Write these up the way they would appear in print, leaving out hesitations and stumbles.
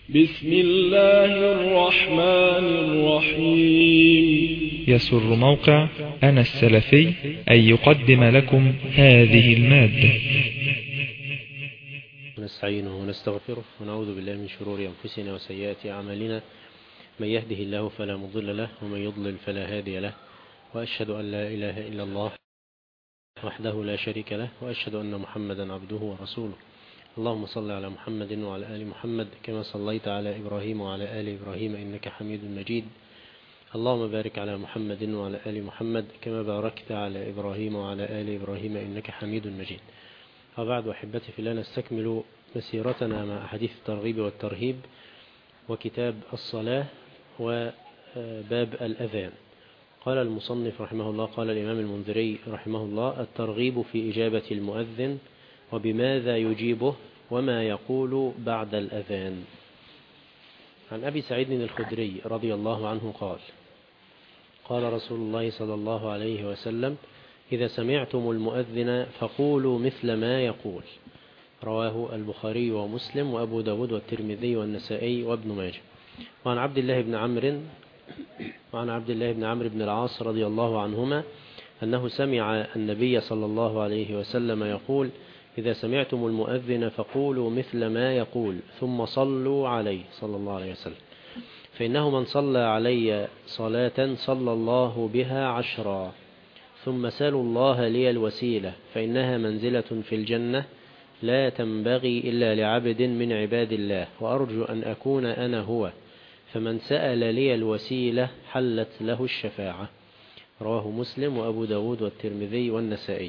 بسم الله الرحمن الرحيم. يسر موقع أنا السلفي أن يقدم لكم هذه المادة. نستعينه ونستغفره ونعوذ بالله من شرور أنفسنا وسيئات أعمالنا، من يهده الله فلا مضل له ومن يضلل فلا هادي له، وأشهد أن لا إله إلا الله وحده لا شريك له، وأشهد أن محمدا عبده ورسوله. اللهم صل على محمد وعلى آل محمد كما صليت على إبراهيم وعلى آل إبراهيم إنك حميد مجيد. اللهم بارك على محمد وعلى آل محمد كما باركت على إبراهيم وعلى آل إبراهيم إنك حميد مجيد. وبعد، أحبتي في الله، نستكمل مسيرتنا مع أحاديث الترغيب والترهيب وكتاب الصلاة وباب الأذان. قال المصنف رحمه الله، قال الإمام المنذري رحمه الله: الترغيب في إجابة المؤذن وبماذا يجيبه وما يقول بعد الأذان. عن أبي سعيد الخدري رضي الله عنه قال: قال رسول الله صلى الله عليه وسلم: إذا سمعتم المؤذن فقولوا مثل ما يقول. رواه البخاري ومسلم وأبو داود والترمذي والنسائي وابن ماجه. وعن عبد الله بن عمرو بن العاص رضي الله عنهما أنه سمع النبي صلى الله عليه وسلم يقول: إذا سمعتم المؤذن فقولوا مثل ما يقول ثم صلوا عليه صلى الله عليه وسلم، فإنه من صلى علي صلاة صلى الله بها 10، ثم سالوا الله لي الوسيلة فإنها منزلة في الجنة لا تنبغي إلا لعبد من عباد الله، وأرجو أن أكون أنا هو، فمن سأل لي الوسيلة حلت له الشفاعة. رواه مسلم وأبو داود والترمذي والنسائي.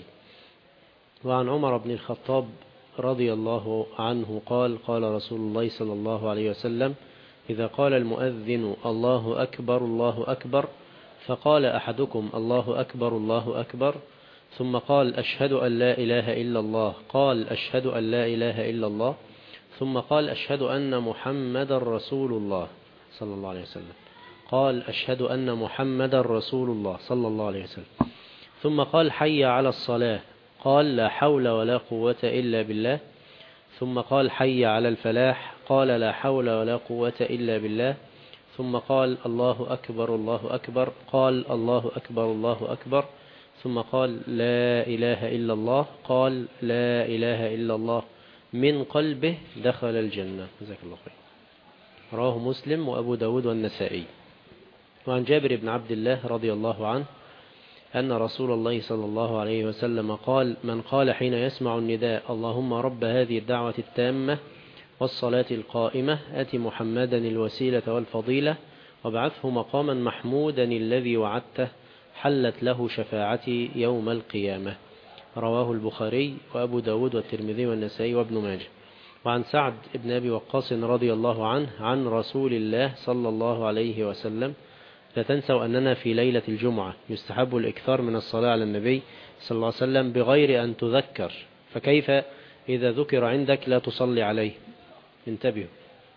وعن عمر بن الخطاب رضي الله عنه قال: قال رسول الله صلى الله عليه وسلم: إذا قال المؤذن الله أكبر الله أكبر، فقال أحدكم الله أكبر الله أكبر، ثم قال أشهد أن لا إله إلا الله، قال أشهد أن لا إله إلا الله، ثم قال أشهد أن محمد رسول الله صلى الله عليه وسلم، قال أشهد أن محمد رسول الله صلى الله عليه وسلم، ثم قال حي على الصلاة، قال لا حول ولا قوة إلا بالله، ثم قال حي على الفلاح، قال لا حول ولا قوة إلا بالله، ثم قال الله أكبر الله أكبر، قال الله أكبر الله أكبر، ثم قال لا إله إلا الله، قال لا إله إلا الله، من قلبه دخل الجنة. جزاك الله خير. رواه مسلم وأبو داود والنسائي. وعن جابر بن عبد الله رضي الله عنه أن رسول الله صلى الله عليه وسلم قال: من قال حين يسمع النداء اللهم رب هذه الدعوة التامة والصلاة القائمة آت محمدا الوسيلة والفضيلة وابعثه مقاما محمودا الذي وعدته حلت له شفاعتي يوم القيامة. رواه البخاري وأبو داود والترمذي والنسائي وابن ماجه. وعن سعد بن أبي وقاص رضي الله عنه عن رسول الله صلى الله عليه وسلم: لا تنسوا أننا في ليلة الجمعة يستحب الإكثار من الصلاة على النبي صلى الله عليه وسلم بغير أن تذكر، فكيف إذا ذكر عندك لا تصلي عليه؟ انتبهوا.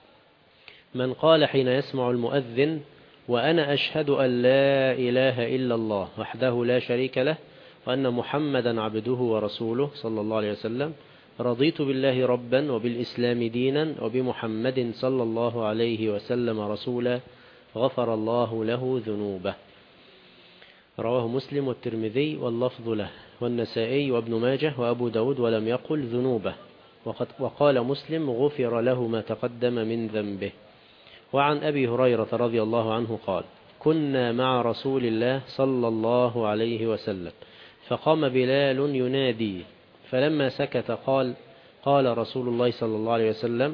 من قال حين يسمع المؤذن وأنا أشهد أن لا إله إلا الله وحده لا شريك له وأن محمدا عبده ورسوله صلى الله عليه وسلم، رضيت بالله ربا وبالإسلام دينا وبمحمد صلى الله عليه وسلم رسولا، غفر الله له ذنوبه. رواه مسلم والترمذي واللفظ له والنسائي وابن ماجه وأبو داود ولم يقل ذنوبه، وقال مسلم غفر له ما تقدم من ذنبه. وعن أبي هريرة رضي الله عنه قال: كنا مع رسول الله صلى الله عليه وسلم فقام بلال ينادي، فلما سكت قال رسول الله صلى الله عليه وسلم: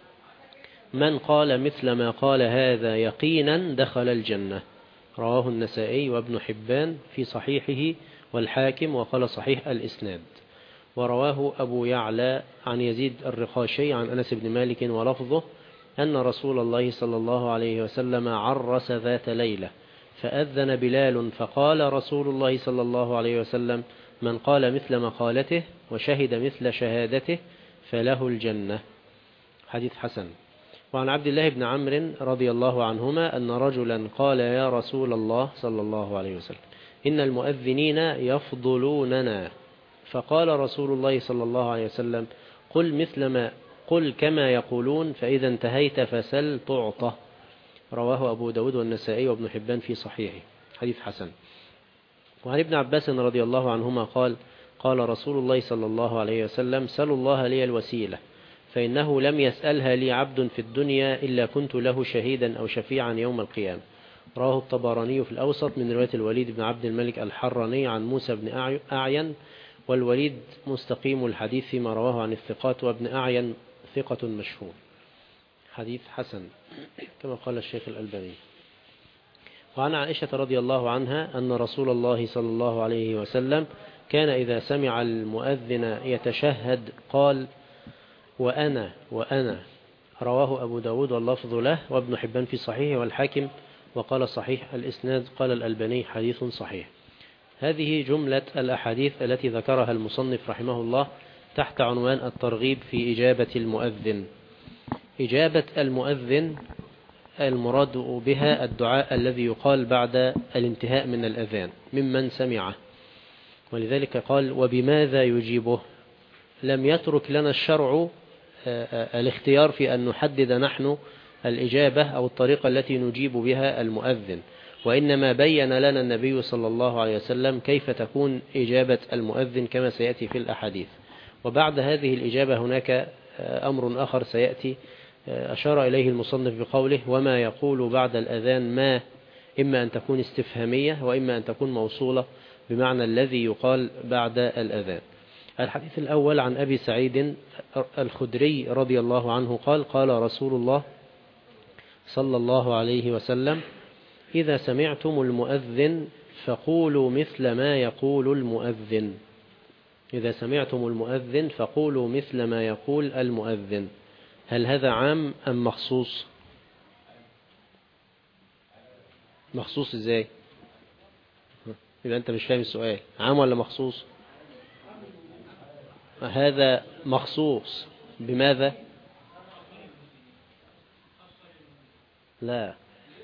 من قال مثل ما قال هذا يقينا دخل الجنة. رواه النسائي وابن حبان في صحيحه والحاكم وقال صحيح الإسناد. ورواه أبو يعلى عن يزيد الرقاشي عن أنس بن مالك ولفظه أن رسول الله صلى الله عليه وسلم عرس ذات ليلة فأذن بلال فقال رسول الله صلى الله عليه وسلم: من قال مثل مقالته وشهد مثل شهادته فله الجنة. حديث حسن. وعن عبد الله بن عمرو رضي الله عنهما أن رجلا قال: يا رسول الله صلى الله عليه وسلم، إن المؤذنين يفضلوننا. فقال رسول الله صلى الله عليه وسلم: قل قل كما يقولون فإذا انتهيت فسل تعطى. رواه أبو داود والنسائي وابن حبان في صحيحه، حديث حسن. وعن ابن عباس رضي الله عنهما قال قال رسول الله صلى الله عليه وسلم سلوا الله لي الوسيلة فإنه لم يسألها لي عبد في الدنيا إلا كنت له شهيدا أو شفيعا يوم القيامة. رواه الطبراني في الأوسط من رواية الوليد بن عبد الملك الحراني عن موسى بن أعين، والوليد مستقيم الحديث فيما رواه عن الثقات، وابن أعين ثقة مشهور. حديث حسن كما قال الشيخ الألباني. وعن عائشة رضي الله عنها أن رسول الله صلى الله عليه وسلم كان إذا سمع المؤذن يتشهد قال وأنا. رواه أبو داود واللفظ له وابن حبان في صحيح والحاكم وقال صحيح الإسناد. قال الألباني حديث صحيح. هذه جملة الأحاديث التي ذكرها المصنف رحمه الله تحت عنوان الترغيب في إجابة المؤذن. إجابة المؤذن المراد بها الدعاء الذي يقال بعد الانتهاء من الأذان ممن سمعه، ولذلك قال وبماذا يجيبه. لم يترك لنا الشرع الاختيار في أن نحدد نحن الإجابة أو الطريقة التي نجيب بها المؤذن، وإنما بين لنا النبي صلى الله عليه وسلم كيف تكون إجابة المؤذن كما سيأتي في الأحاديث. وبعد هذه الإجابة هناك أمر آخر سيأتي أشار إليه المصنف بقوله وما يقول بعد الأذان ما إما أن تكون استفهامية وإما أن تكون موصولة بمعنى الذي يقال بعد الأذان. الحديث الأول عن أبي سعيد الخدري رضي الله عنه قال قال رسول الله صلى الله عليه وسلم إذا سمعتم المؤذن فقولوا مثل ما يقول المؤذن. إذا سمعتم المؤذن فقولوا مثل ما يقول المؤذن. هل هذا عام أم مخصوص؟ مخصوص إزاي؟ يبقى أنت مش فاهم السؤال. عام ولا مخصوص؟ هذا مخصوص بماذا؟ لا،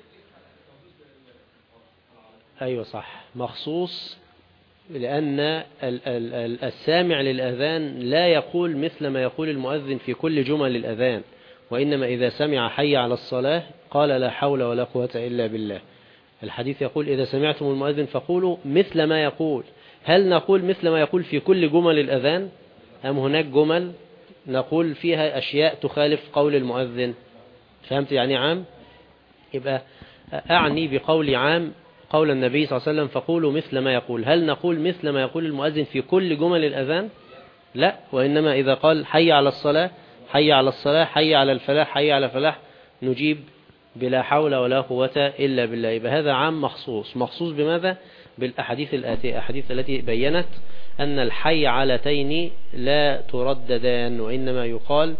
أيوة صح، مخصوص لأن السامع للأذان لا يقول مثل ما يقول المؤذن في كل جمل الأذان، وإنما إذا سمع حي على الصلاة قال لا حول ولا قوة إلا بالله. الحديث يقول إذا سمعتم المؤذن فقولوا مثل ما يقول. هل نقول مثل ما يقول في كل جمل الأذان أم هناك جمل نقول فيها أشياء تخالف قول المؤذن؟ فهمت يعني عام؟ يبقى أعني بقول عام قول النبي صلى الله عليه وسلم فقولوا مثل ما يقول. هل نقول مثل ما يقول المؤذن في كل جمل الأذان؟ لا، وإنما إذا قال حي على الصلاة حي على الصلاة حي على الفلاح حي على الفلاح نجيب بلا حول ولا قوة إلا بالله. يبقى هذا عام مخصوص. مخصوص بماذا؟ بالأحاديث الآتية، الأحاديث التي بيّنت أن الحي علتين لا ترددان وإنما يقال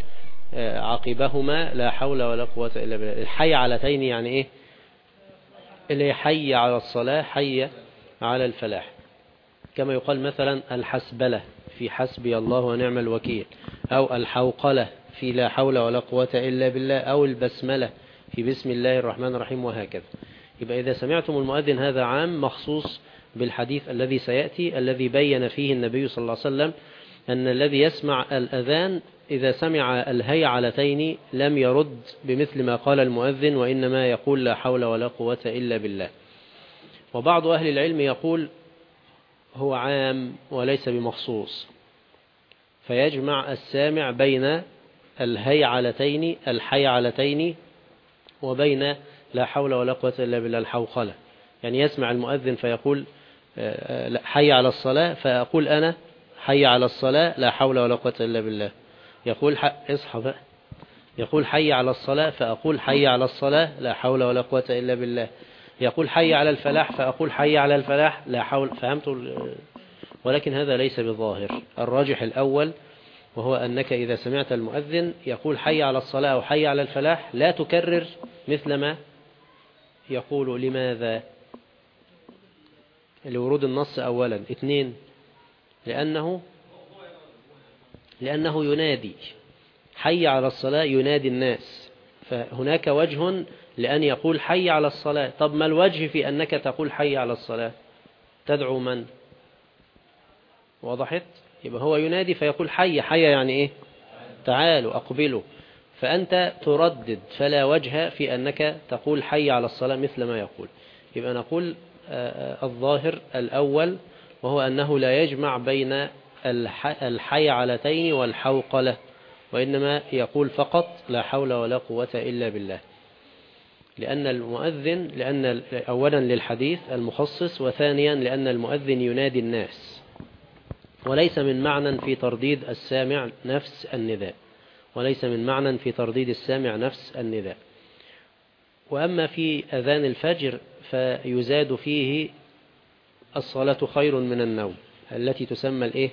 عقبهما لا حول ولا قوة إلا بالله. الحي علتين يعني إيه؟ اللي حي على الصلاة حي على الفلاح، كما يقال مثلا الحسبلة في حسبي الله ونعم الوكيل، أو الحوقلة في لا حول ولا قوة إلا بالله، أو البسملة في بسم الله الرحمن الرحيم، وهكذا. يبقى إذا سمعتم المؤذن هذا عام مخصوص بالحديث الذي سيأتي الذي بين فيه النبي صلى الله عليه وسلم أن الذي يسمع الأذان إذا سمع الهيعلتين لم يرد بمثل ما قال المؤذن وإنما يقول لا حول ولا قوة إلا بالله. وبعض أهل العلم يقول هو عام وليس بمخصوص، فيجمع السامع بين الهيعلتين الحيعلتين وبين لا حول ولا قوة إلا بالله الحوقلة. يعني يسمع المؤذن فيقول حي على الصلاة فأقول أنا حي على الصلاة لا حول ولا قوة إلا بالله. يقول اصحى بقى، يقول حي على الصلاة فأقول حي على الصلاة لا حول ولا قوة إلا بالله. يقول حي على الفلاح فأقول حي على الفلاح لا حول. فهمتوا؟ ولكن هذا ليس بظاهر. الراجح الأول وهو أنك إذا سمعت المؤذن يقول حي على الصلاة أو حي على الفلاح لا تكرر مثل ما يقول. لماذا؟ لورود النص أولا. اثنين، لأنه ينادي حي على الصلاة، ينادي الناس، فهناك وجه لأن يقول حي على الصلاة. طب ما الوجه في أنك تقول حي على الصلاة؟ تدعو من؟ وضحت؟ يبقى هو ينادي فيقول حي. حي يعني إيه؟ تعالوا أقبلوا، فأنت تردد، فلا وجه في أنك تقول حي على الصلاة مثل ما يقول. يبقى نقول الظاهر الأول، وهو أنه لا يجمع بين الحي علتين والحوقلة، وإنما يقول فقط لا حول ولا قوة إلا بالله، لأن المؤذن، لأن أولا للحديث المخصص، وثانيا لأن المؤذن ينادي الناس، وليس من معنى في ترديد السامع نفس النداء، وليس من معنى في ترديد السامع نفس النداء. وأما في أذان الفجر فيزاد فيه الصلاة خير من النوم، التي تسمى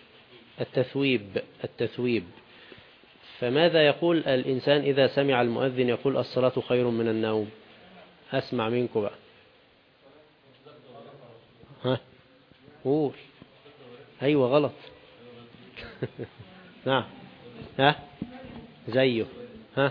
التثويب. فماذا يقول الإنسان إذا سمع المؤذن يقول الصلاة خير من النوم؟ أسمع منكم بقى. ها قول. أيوة غلط. نعم. ها زيه. ها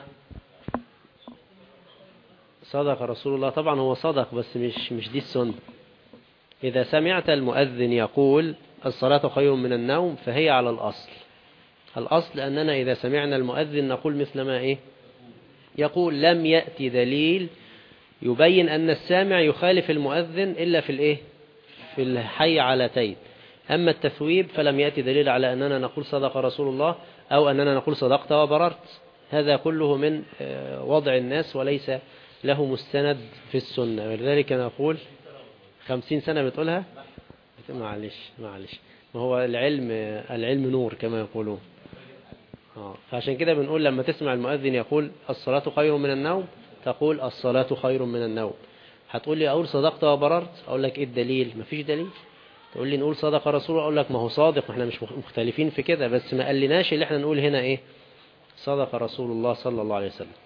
صدق رسول الله. طبعا هو صدق، بس مش دي السنة. إذا سمعت المؤذن يقول الصلاة خير من النوم فهي على الأصل أننا إذا سمعنا المؤذن نقول مثل ما يقول. لم يأتي دليل يبين أن السامع يخالف المؤذن إلا في الحي علتين. أما التثويب فلم يأتي دليل على أننا نقول صدق رسول الله أو أننا نقول صدقت وبررت. هذا كله من وضع الناس وليس له مستند في السنة، ولذلك نقول 50 سنة بتقولها. معلش ما هو العلم نور كما يقولون. فعشان كده بنقول لما تسمع المؤذن يقول الصلاة خير من النوم تقول الصلاة خير من النوم. هتقول لي أقول صدقت وبررت، أقول لك إيه الدليل؟ مفيش دليل. تقول لي نقول صدق رسول، أقول لك ما هو صادق، ما احنا مش مختلفين في كده، بس ما قالناش اللي احنا نقول هنا صدق رسول الله صلى الله عليه وسلم.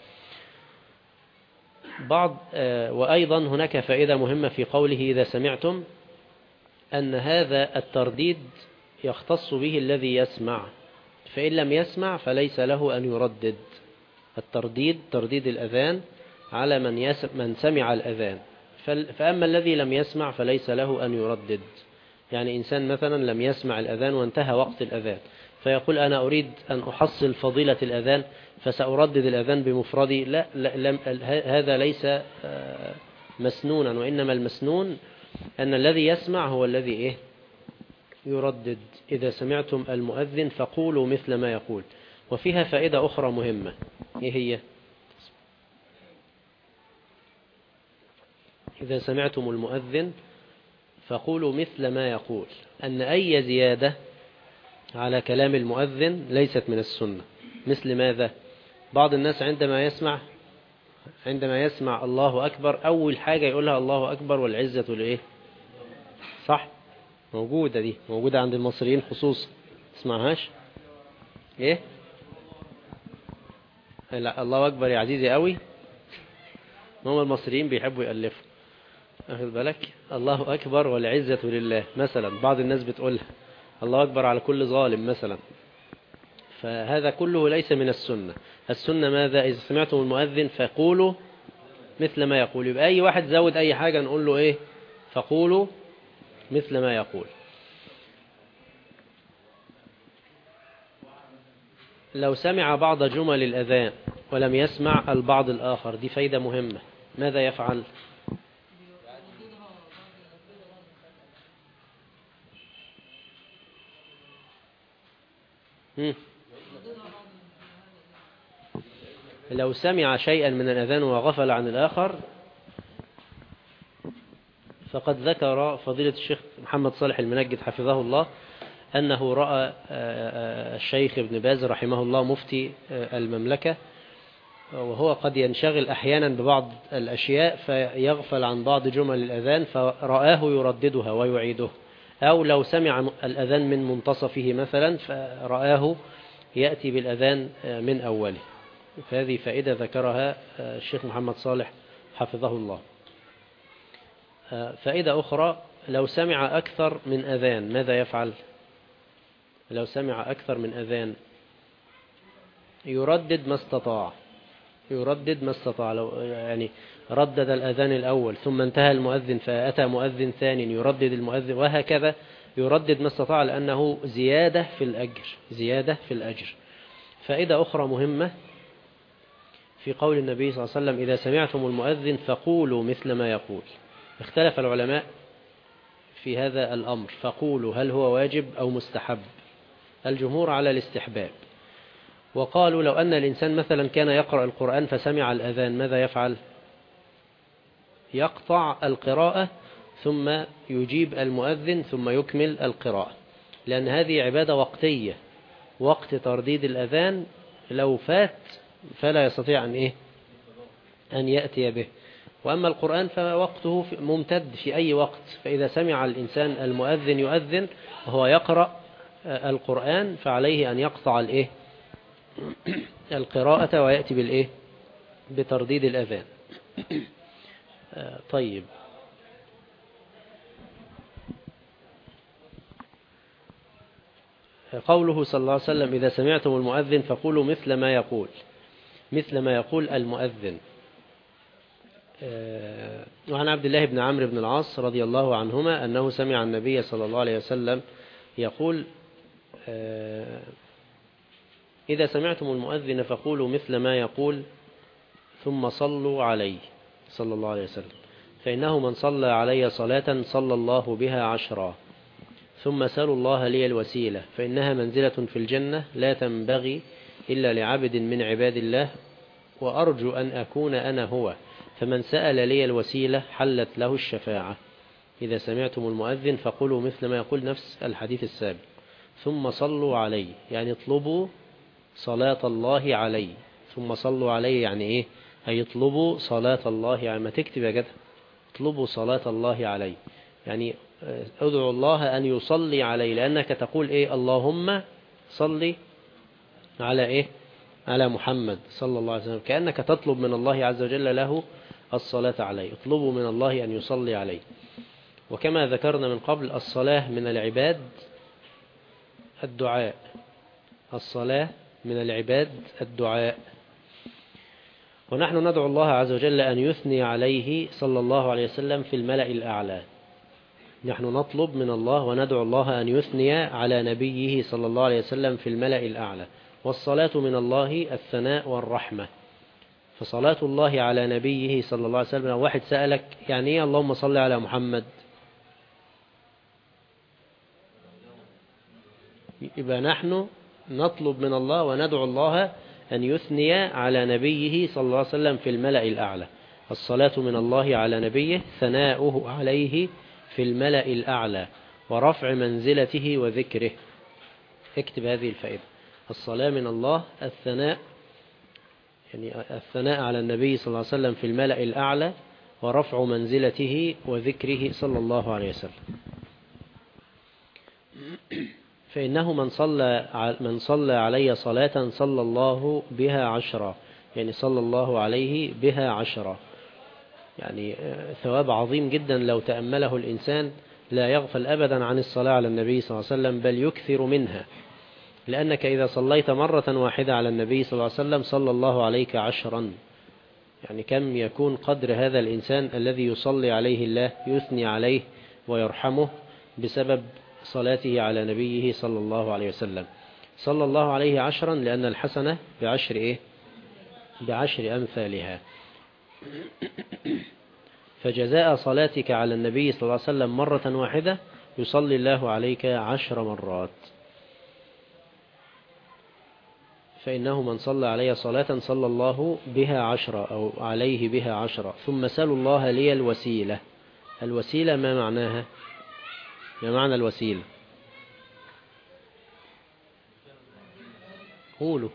وأيضا هناك فائدة مهمة في قوله إذا سمعتم، أن هذا الترديد يختص به الذي يسمع، فإن لم يسمع فليس له أن يردد. ترديد الأذان على من سمع الأذان، فأما الذي لم يسمع فليس له أن يردد. يعني إنسان مثلا لم يسمع الأذان وانتهى وقت الأذان فيقول أنا أريد أن أحصل فضيلة الأذان فسأردد الأذان بمفردي، لا هذا ليس مسنونا، وإنما المسنون أن الذي يسمع هو الذي يردد. إذا سمعتم المؤذن فقولوا مثل ما يقول. وفيها فائدة أخرى مهمة، إيه هي؟ إذا سمعتم المؤذن فقولوا مثل ما يقول، أن أي زيادة على كلام المؤذن ليست من السنة. مثل ماذا؟ بعض الناس عندما يسمع الله أكبر أول حاجة يقولها الله أكبر والعزة لإيه؟ صح؟ موجودة عند المصريين خصوصا. تسمعهاش؟ لا الله أكبر يا عزيزي قوي. هم المصريين بيحبوا يألفوا، أخذ بالك؟ الله أكبر والعزة لله مثلا، بعض الناس بتقولها الله أكبر على كل ظالم مثلا. فهذا كله ليس من السنة. السنة ماذا؟ إذا سمعتم المؤذن فقولوا مثل ما يقول. يبقى أي واحد زود أي حاجة نقول له فقولوا مثل ما يقول. لو سمع بعض جمل الأذان ولم يسمع البعض الآخر، دي فايدة مهمة، ماذا يفعل؟ لو سمع شيئا من الأذان وغفل عن الآخر، فقد ذكر فضيلة الشيخ محمد صالح المنجد حفظه الله أنه رأى الشيخ ابن باز رحمه الله مفتي المملكة، وهو قد ينشغل أحيانا ببعض الأشياء فيغفل عن بعض جمل الأذان، فرآه يرددها ويعيده. أو لو سمع الأذان من منتصفه مثلا فرآه يأتي بالأذان من أوله. فهذه فائدة ذكرها الشيخ محمد صالح حفظه الله. فائدة أخرى، لو سمع أكثر من أذان ماذا يفعل؟ لو سمع أكثر من أذان يردد ما استطاع. لو يعني ردد الأذان الأول ثم انتهى المؤذن فأتى مؤذن ثاني يردد المؤذن، وهكذا يردد ما استطاع، لأنه زيادة في الأجر. فائدة أخرى مهمة في قول النبي صلى الله عليه وسلم: إذا سمعتم المؤذن فقولوا مثل ما يقول. اختلف العلماء في هذا الأمر، فقولوا هل هو واجب أو مستحب؟ الجمهور على الاستحباب، وقالوا لو أن الإنسان مثلا كان يقرأ القرآن فسمع الأذان ماذا يفعل؟ يقطع القراءة ثم يجيب المؤذن ثم يكمل القراءة، لأن هذه عبادة وقتية، وقت ترديد الأذان لو فات فلا يستطيع أن يأتي به. وأما القرآن فوقته ممتد في أي وقت، فإذا سمع الإنسان المؤذن يؤذن وهو يقرأ القرآن فعليه أن يقطع القراءة ويأتي بترديد الأذان. طيب، قوله صلى الله عليه وسلم: إذا سمعتم المؤذن فقولوا مثل ما يقول، مثل ما يقول المؤذن. وعن عبد الله بن عمرو بن العاص رضي الله عنهما أنه سمع النبي صلى الله عليه وسلم يقول: إذا سمعتم المؤذن فقولوا مثل ما يقول ثم صلوا عليه صلى الله عليه وسلم، فإنه من صلى علي صلاة صلى الله بها 10. ثم سألوا الله لي الوسيلة فإنها منزلة في الجنة لا تنبغي إلا لعبد من عباد الله، وأرجو أن أكون أنا هو، فمن سأل لي الوسيلة حلت له الشفاعة. إذا سمعتم المؤذن فقولوا مثل ما يقول، نفس الحديث السابق. ثم صلوا علي يعني اطلبوا صلاة الله علي. ثم صلوا علي يعني هيطلبوا صلاة الله، يعني ما تكتب يا جدع، اطلبوا صلاة الله علي، يعني ادعو الله أن يصلي علي، لأنك تقول اللهم صلي على على محمد صلى الله عليه وسلم، كأنك تطلب من الله عز وجل له الصلاة عليه. اطلبوا من الله أن يصلي عليه. وكما ذكرنا من قبل، الصلاة من العباد الدعاء، الصلاة من العباد الدعاء. ونحن ندعو الله عز وجل أن يثني عليه صلى الله عليه وسلم في الملأ الأعلى. نحن نطلب من الله وندعو الله أن يثني على نبيه صلى الله عليه وسلم في الملأ الأعلى. والصلاة من الله الثناء والرحمة، فصلاة الله على نبيه صلى الله عليه وسلم. لو واحد سألك يعني اللهم صل على محمد، يبقى نحن نطلب من الله وندعو الله أن يثني على نبيه صلى الله عليه وسلم في الملأ الأعلى. الصلاة من الله على نبيه، ثناؤه عليه في الملأ الأعلى، ورفع منزلته وذكره. اكتب هذه الفائدة: الصلاة من الله الثناء، يعني الثناء على النبي صلى الله عليه وسلم في الملأ الأعلى، ورفع منزلته وذكره صلى الله عليه وسلم. فإنه من صلى علي صلاة صلى الله بها 10، يعني صلى الله عليه بها 10، يعني ثواب عظيم جدا لو تأمله الإنسان. لا يغفل أبدا عن الصلاة على النبي صلى الله عليه وسلم، بل يكثر منها، لأنك إذا صليت مرة واحدة على النبي صلى الله عليه وسلم صلى الله عليك 10. يعني كم يكون قدر هذا الإنسان الذي يصلي عليه الله، يثني عليه ويرحمه بسبب صلاته على نبيه صلى الله عليه وسلم. صلى الله عليه 10 لأن الحسنة بعشر أمثالها. فجزاء صلاتك على النبي صلى الله عليه وسلم مرة واحدة يصلي الله عليك 10 مرات. فإنه من صلى علي صلاة صلى الله بها 10 أو عليه بها 10. ثم سألوا الله لي الوسيلة. الوسيلة ما معناها؟ ما معنى الوسيلة؟ قولوا.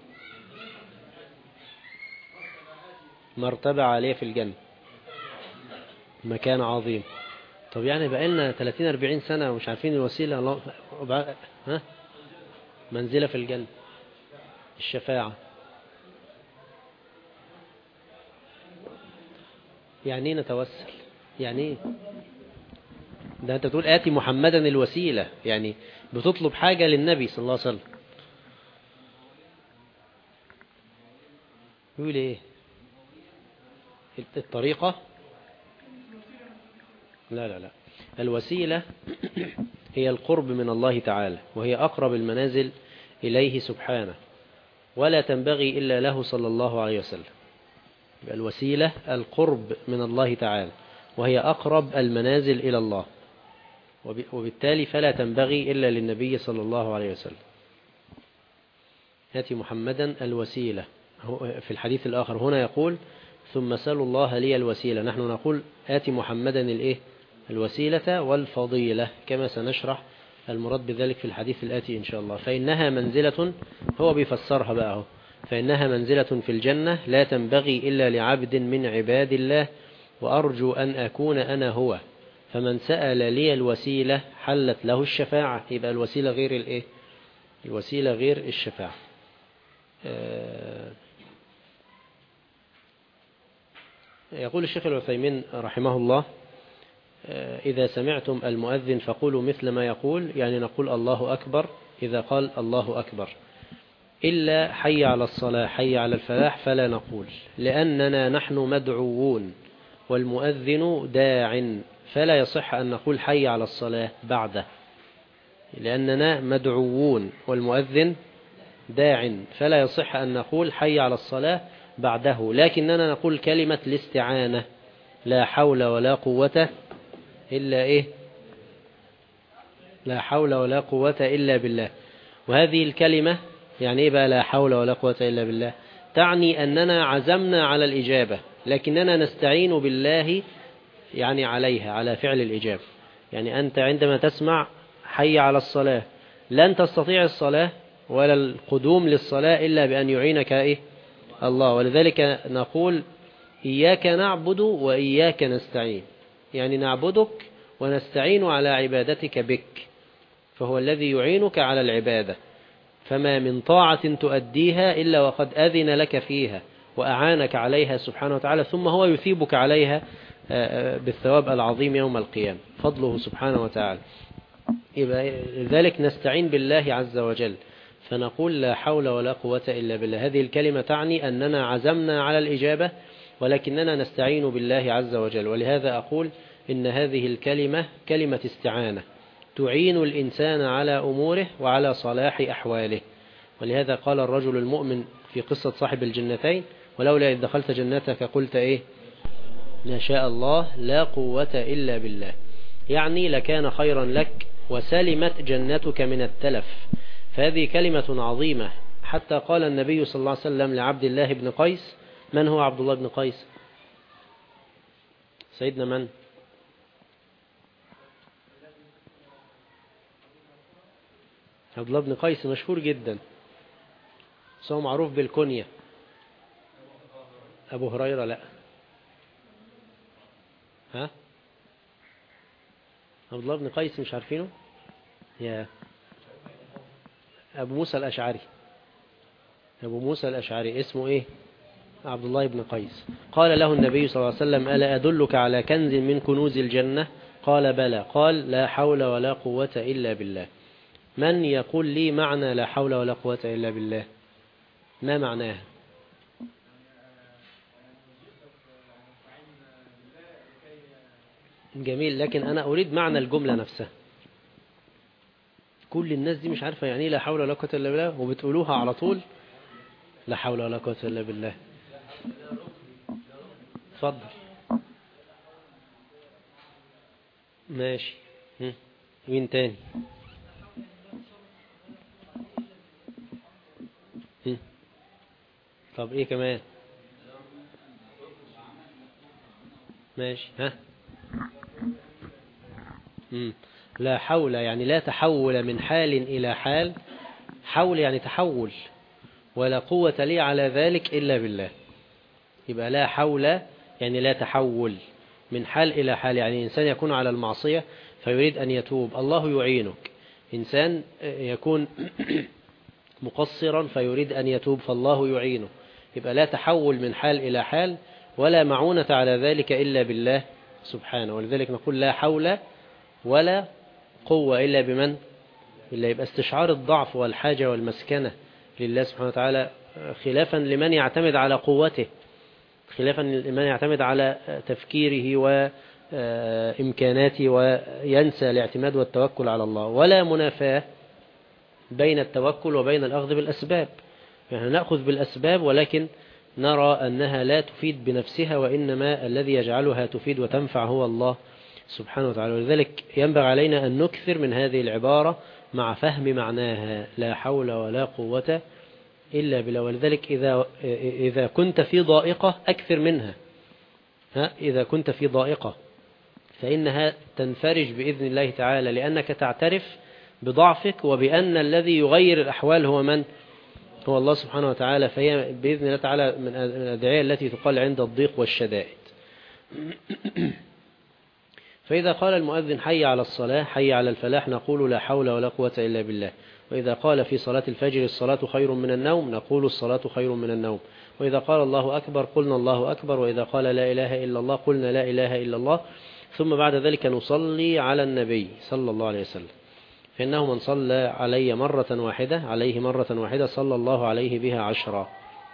مرتبة عالية في الجنة، مكان عظيم. طب يعني بقالنا 30-40 سنة ومش عارفين الوسيلة. الله، منزلة في الجنة، الشفاعة. يعني ايه نتوسل؟ يعني ايه ده؟ انت تقول آتي محمدا الوسيلة، يعني بتطلب حاجة للنبي صلى الله عليه وسلم. يقول ايه الطريقة؟ لا، الوسيلة هي القرب من الله تعالى، وهي أقرب المنازل إليه سبحانه. ولا تنبغي إلا له صلى الله عليه وسلم. الوسيلة القرب من الله تعالى، وهي أقرب المنازل إلى الله، وبالتالي فلا تنبغي إلا للنبي صلى الله عليه وسلم. آتي محمدا الوسيلة. في الحديث الآخر هنا يقول ثم سلوا الله لي الوسيلة، نحن نقول آتي محمدا الوسيلة والفضيلة، كما سنشرح المراد بذلك في الحديث الآتي إن شاء الله. فإنها منزلة، هو بيفسرها بقى، فإنها منزلة في الجنة لا تنبغي إلا لعبد من عباد الله، وأرجو أن أكون أنا هو، فمن سأل لي الوسيلة حلت له الشفاعة. يبقى الوسيلة غير الوسيلة غير الشفاعة. يقول الشيخ العثيمين رحمه الله: إذا سمعتم المؤذن فقولوا مثل ما يقول، يعني نقول الله أكبر إذا قال الله أكبر، إلا حي على الصلاة حي على الفلاح فلا نقول، لأننا نحن مدعوون والمؤذن داع، فلا يصح أن نقول حي على الصلاة بعده، لأننا مدعوون والمؤذن داع، فلا يصح أن نقول حي على الصلاة بعده، لكننا نقول كلمة الاستعانة: لا حول ولا قوة إلا لا حول ولا قوة إلا بالله. وهذه الكلمة يعني إيه بقى لا حول ولا قوة إلا بالله؟ تعني أننا عزمنا على الإجابة، لكننا نستعين بالله يعني عليها، على فعل الإجابة. يعني أنت عندما تسمع حي على الصلاة لن تستطيع الصلاة ولا القدوم للصلاة إلا بأن يعينك الله، ولذلك نقول إياك نعبد وإياك نستعين، يعني نعبدك ونستعين على عبادتك بك، فهو الذي يعينك على العبادة، فما من طاعة تؤديها إلا وقد أذن لك فيها وأعانك عليها سبحانه وتعالى، ثم هو يثيبك عليها بالثواب العظيم يوم القيامة، فضله سبحانه وتعالى. لذلك نستعين بالله عز وجل، فنقول لا حول ولا قوة إلا بالله. هذه الكلمة تعني أننا عزمنا على الإجابة، ولكننا نستعين بالله عز وجل. ولهذا أقول إن هذه الكلمة كلمة استعانة تعين الإنسان على أموره وعلى صلاح أحواله. ولهذا قال الرجل المؤمن في قصة صاحب الجنتين: ولولا إذ دخلت جنتك قلت ما شاء الله لا قوة إلا بالله، يعني لكان خيرا لك وسلمت جنتك من التلف. فهذه كلمة عظيمة، حتى قال النبي صلى الله عليه وسلم لعبد الله بن قيس. من هو عبد الله بن قيس؟ سيدنا من؟ عبد الله بن قيس مشهور جدا، هو معروف بالكنية. أبو هريرة لا، عبد الله بن قيس مش عارفينه؟ يا أبو موسى الأشعري. أبو موسى الأشعري اسمه عبد الله بن قيس. قال له النبي صلى الله عليه وسلم: ألا أدلك على كنز من كنوز الجنة؟ قال بلى. قال: لا حول ولا قوة إلا بالله. من يقول لي معنى لا حول ولا قوة إلا بالله؟ ما معناها؟ جميل، لكن أنا أريد معنى الجملة نفسها. كل الناس دي مش عارفة يعني لا حول ولا قوة إلا بالله، وبتقولوها على طول لا حول ولا قوة إلا بالله. اتفضل. ماشي. مين تاني؟ طب ايه كمان؟ ماشي. لا حول يعني لا تحول من حال إلى حال، حول يعني تحول، ولا قوة لي على ذلك إلا بالله. يبقى لا حول يعني لا تحول من حال إلى حال، يعني إنسان يكون على المعصية فيريد أن يتوب، الله يعينك. إنسان يكون مقصرا فيريد أن يتوب، فالله يعينه. يبقى لا تحول من حال إلى حال، ولا معونة على ذلك إلا بالله سبحانه. ولذلك نقول لا حول ولا قوة إلا بمن؟ إلا. يبقى استشعار الضعف والحاجة والمسكنة لله سبحانه وتعالى، خلافا لمن يعتمد على قوته، خلافا لمن يعتمد على تفكيره وإمكاناته وينسى الاعتماد والتوكل على الله. ولا منافاة بين التوكل وبين الأخذ بالأسباب. يعني نأخذ بالأسباب ولكن نرى أنها لا تفيد بنفسها، وإنما الذي يجعلها تفيد وتنفع هو الله سبحانه وتعالى. ولذلك ينبغي علينا أن نكثر من هذه العبارة مع فهم معناها: لا حول ولا قوة إلا بالله. ولذلك إذا كنت في ضائقة أكثر منها. إذا كنت في ضائقة فإنها تنفرج بإذن الله تعالى، لأنك تعترف بضعفك وبأن الذي يغير الأحوال هو من؟ هو الله سبحانه وتعالى. فهي بإذن الله تعالى من الأدعية التي تقال عند الضيق والشدائد. فإذا قال المؤذن حي على الصلاة حي على الفلاح نقول لا حول ولا قوة إلا بالله. وإذا قال في صلاة الفجر الصلاة خير من النوم نقول الصلاة خير من النوم. وإذا قال الله أكبر قلنا الله أكبر. وإذا قال لا إله إلا الله قلنا لا إله إلا الله. ثم بعد ذلك نصلي على النبي صلى الله عليه وسلم، فإنه من صلى عليه مرة واحدة صلى الله عليه بها 10.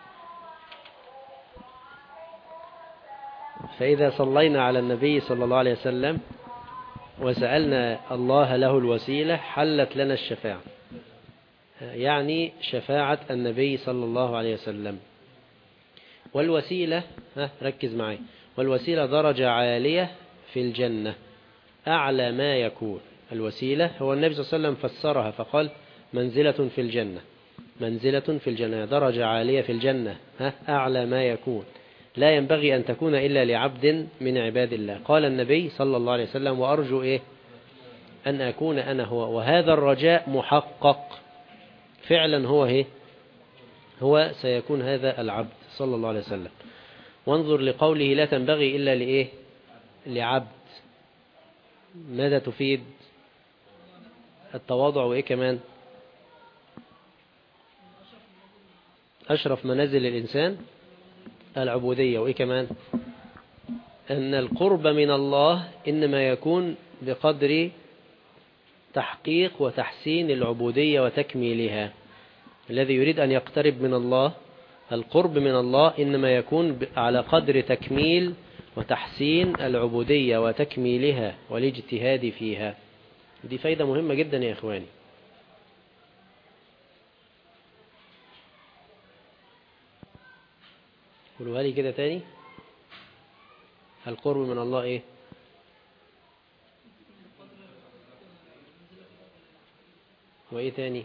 فإذا صلينا على النبي صلى الله عليه وسلم وسألنا الله له الوسيلة حلت لنا الشفاعة، يعني شفاعة النبي صلى الله عليه وسلم. والوسيلة ركز معي، والوسيلة درجة عالية في الجنة أعلى ما يكون. الوسيلة هو النبي صلى الله عليه وسلم فسرها فقال منزلة في الجنة، منزلة في الجنة، درجة عالية في الجنة أعلى ما يكون، لا ينبغي أن تكون إلا لعبد من عباد الله. قال النبي صلى الله عليه وسلم وأرجو أن أكون أنا هو. وهذا الرجاء محقق فعلا، هو سيكون هذا العبد صلى الله عليه وسلم. وانظر لقوله لا تنبغي إلا لعبد. ماذا تفيد؟ التواضع. وإيه كمان؟ أشرف منازل الإنسان العبودية. وإيه كمان؟ أن القرب من الله إنما يكون بقدر تحقيق وتحسين العبودية وتكميلها. الذي يريد أن يقترب من الله، القرب من الله إنما يكون على قدر تكميل وتحسين العبودية وتكميلها والاجتهاد فيها. دي فايدة مهمة جدا يا إخواني. قولوها لي كده تاني. القرب من الله إيه؟ وإيه تاني؟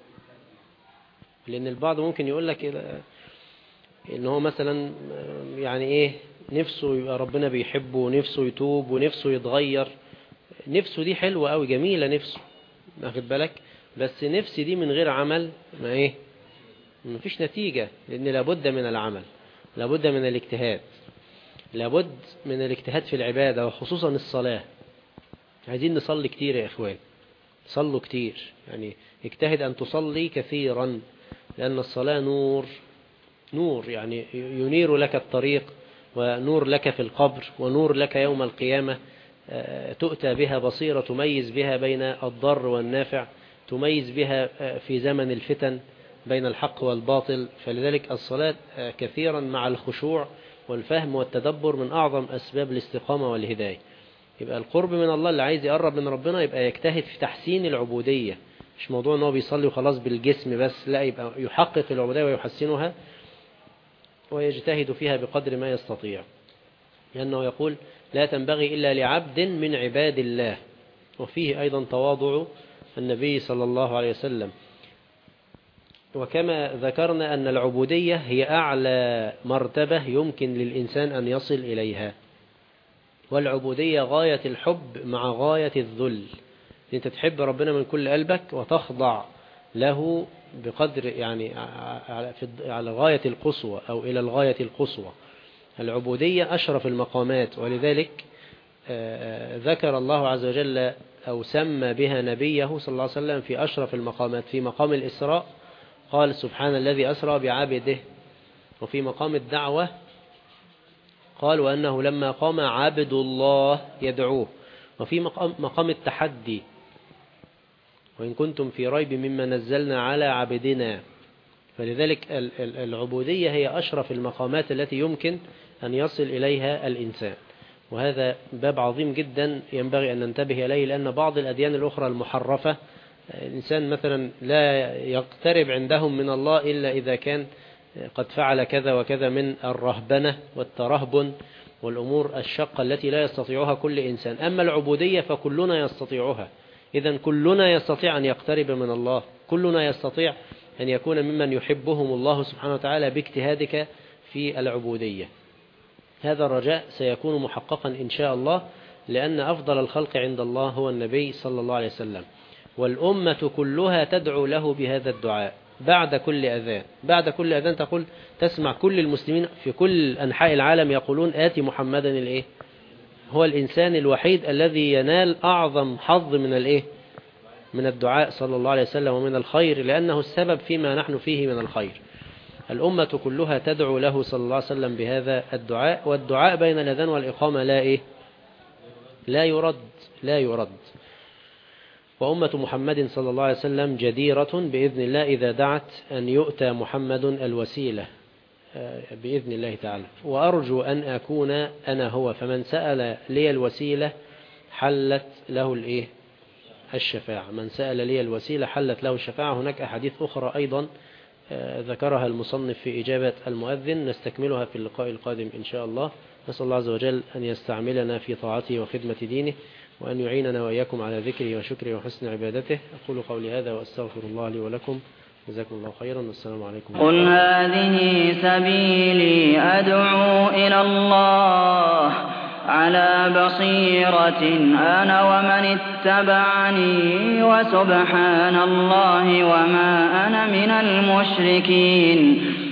لأن البعض ممكن يقول لك إن هو مثلا يعني نفسه يبقى ربنا بيحبه ونفسه يتوب ونفسه يتغير. نفسه دي حلوة أوي، جميلة نفسه، واخد بالك؟ بس نفسي دي من غير عمل ما فيش نتيجة، لأن لابد من العمل، لابد من الاجتهاد، لابد من الاجتهاد في العبادة وخصوصا الصلاة. عايزين نصلي كتير يا إخوان، صلوا كتير، يعني اجتهد أن تصلي كثيرا، لأن الصلاة نور يعني ينير لك الطريق، ونور لك في القبر، ونور لك يوم القيامة. تؤتى بها بصيرة تميز بها بين الضر والنافع، تميز بها في زمن الفتن بين الحق والباطل. فلذلك الصلاة كثيرا مع الخشوع والفهم والتدبر من أعظم أسباب الاستقامة والهداية. يبقى القرب من الله، اللي عايز يقرب من ربنا يبقى يجتهد في تحسين العبودية، مش موضوع أنه بيصلي وخلاص بالجسم بس، لا، يبقى يحقق العبودية ويحسنها ويجتهد فيها بقدر ما يستطيع. لأنه يقول لا تنبغي إلا لعبد من عباد الله. وفيه أيضا تواضع النبي صلى الله عليه وسلم. وكما ذكرنا أن العبودية هي أعلى مرتبة يمكن للإنسان أن يصل إليها، والعبودية غاية الحب مع غاية الذل. أنت تحب ربنا من كل قلبك وتخضع له بقدر يعني على غاية القصوى أو إلى الغاية القصوى. العبودية أشرف المقامات، ولذلك ذكر الله عز وجل أو سمى بها نبيه صلى الله عليه وسلم في أشرف المقامات. في مقام الإسراء قال سبحان الذي أسرى بعبده، وفي مقام الدعوة قال وأنه لما قام عبد الله يدعوه، وفي مقام التحدي وإن كنتم في ريب مما نزلنا على عبدنا. فلذلك العبودية هي أشرف المقامات التي يمكن أن يصل إليها الإنسان، وهذا باب عظيم جدا ينبغي أن ننتبه إليه، لأن بعض الأديان الأخرى المحرفة الإنسان مثلا لا يقترب عندهم من الله إلا إذا كان قد فعل كذا وكذا من الرهبنة والترهبن والأمور الشقة التي لا يستطيعها كل إنسان. أما العبودية فكلنا يستطيعها. إذن كلنا يستطيع أن يقترب من الله، كلنا يستطيع أن يكون ممن يحبهم الله سبحانه وتعالى باجتهادك في العبودية. هذا الرجاء سيكون محققا إن شاء الله، لأن أفضل الخلق عند الله هو النبي صلى الله عليه وسلم، والأمة كلها تدعو له بهذا الدعاء بعد كل أذان. بعد كل أذان تقول تسمع كل المسلمين في كل أنحاء العالم يقولون آتي محمدا الإيه؟ هو الإنسان الوحيد الذي ينال أعظم حظ من الدعاء صلى الله عليه وسلم ومن الخير، لأنه السبب فيما نحن فيه من الخير. الأمة كلها تدعو له صلى الله عليه وسلم بهذا الدعاء، والدعاء بين الأذان والإقامة لا يرد. وأمة محمد صلى الله عليه وسلم جديرة بإذن الله إذا دعت أن يؤتى محمد الوسيلة بإذن الله تعالى. وأرجو أن أكون أنا هو، فمن سأل لي الوسيلة حلت له الشفاعة. من سأل لي الوسيلة حلت له الشفاعة. هناك أحاديث أخرى أيضا ذكرها المصنف في إجابة المؤذن، نستكملها في اللقاء القادم إن شاء الله. نسأل الله عز وجل أن يستعملنا في طاعته وخدمة دينه، وأن يعيننا وإياكم على ذكره وشكره وحسن عبادته. أقول قولي هذا وأستغفر الله لي ولكم. جزاكم الله خيرا، والسلام عليكم. قل هذه سبيلي أدعو إلى الله على بصيرة أنا ومن اتبعني، وسبحان الله وما أنا من المشركين.